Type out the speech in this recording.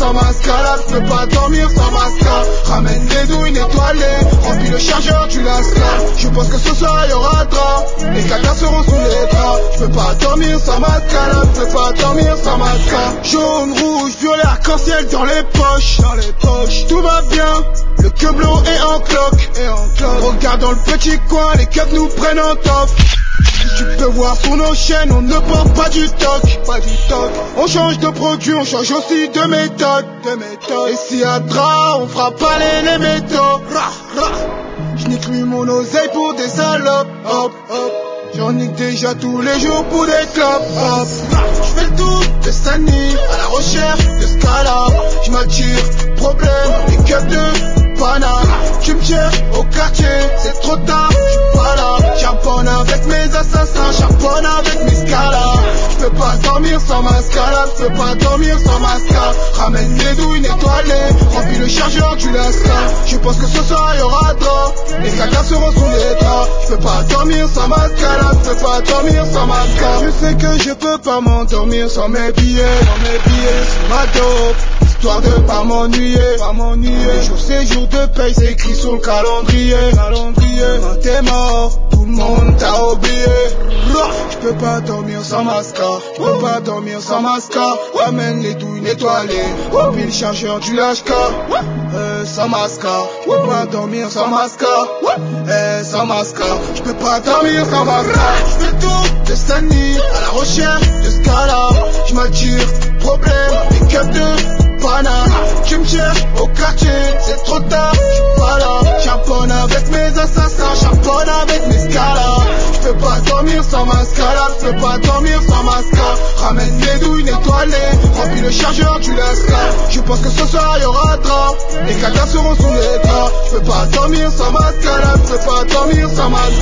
sans mascara, je peux pas dormir sans mascara. Ramène les douilles étoilées, remplis le chargeur du lascar. Je pense que ce soir y aura drap, les catas seront sous les draps. Je peux pas dormir sans mascara, je peux pas dormir sans mascara. Jaune, rouge, violet, arc-en-ciel dans les poches, tout va bien, le queblot est en cloque. Regarde dans le petit coin, les keufs nous prennent en top. Tu peux voir sur nos chaînes, on ne porte pas du toc. On change de produit, on change aussi de méthode. Et si à drap, on fera pas les métaux. Je nique plus mon oseille pour des salopes. J'en nique déjà tous les jours pour des clopes. Je fais le tour de Sani, à la recherche de Scala. Je m'attire, problème, les keufs de Paname. Tu me cherches au quartier, c'est trop tard, j'suis pas là. Charbonne avec mes assassins, charbonne avec mes scalas. J'peux pas dormir sans mascara, j'peux pas dormir sans mascara. Ramène les douilles étoilées, remplis le chargeur du lascar. Je pense que ce soir y aura drap, les cagas seront sous les draps. J'peux pas dormir sans mascara, j'peux pas dormir sans mascara. Je sais que je peux pas m'endormir sans mes billets, c'est ma dope. Histoire de pas m'ennuyer, Les jours c'est jours de paye, c'est écrit sur le calendrier. Quand t'es mort, tout le monde t'a oublié. J'peux pas dormir sans mascara, j'peux pas dormir sans mascara. Ramène les douilles étoilées, remplis le chargeur du lashka. Sans mascara, j'peux pas dormir sans mascara. Sans mascara, j'peux pas dormir sans mascara. J'fais le tour de Sani, à la recherche de Scala. J'mattire, problème, les keufs de Paname. Tu me cherches au quartier, c'est trop tard, j'suis pas là. Charbonne avec mes assassins, charbonne avec mes scalas. J'peux pas dormir sans mascara, j'peux pas dormir sans mascara. Ramène les douilles étoilées, remplis le chargeur du lascar. Je pense que ce soir y aura drap, les catas seront sous les draps. J'peux pas dormir sans mascara, j'peux pas dormir sans mascara.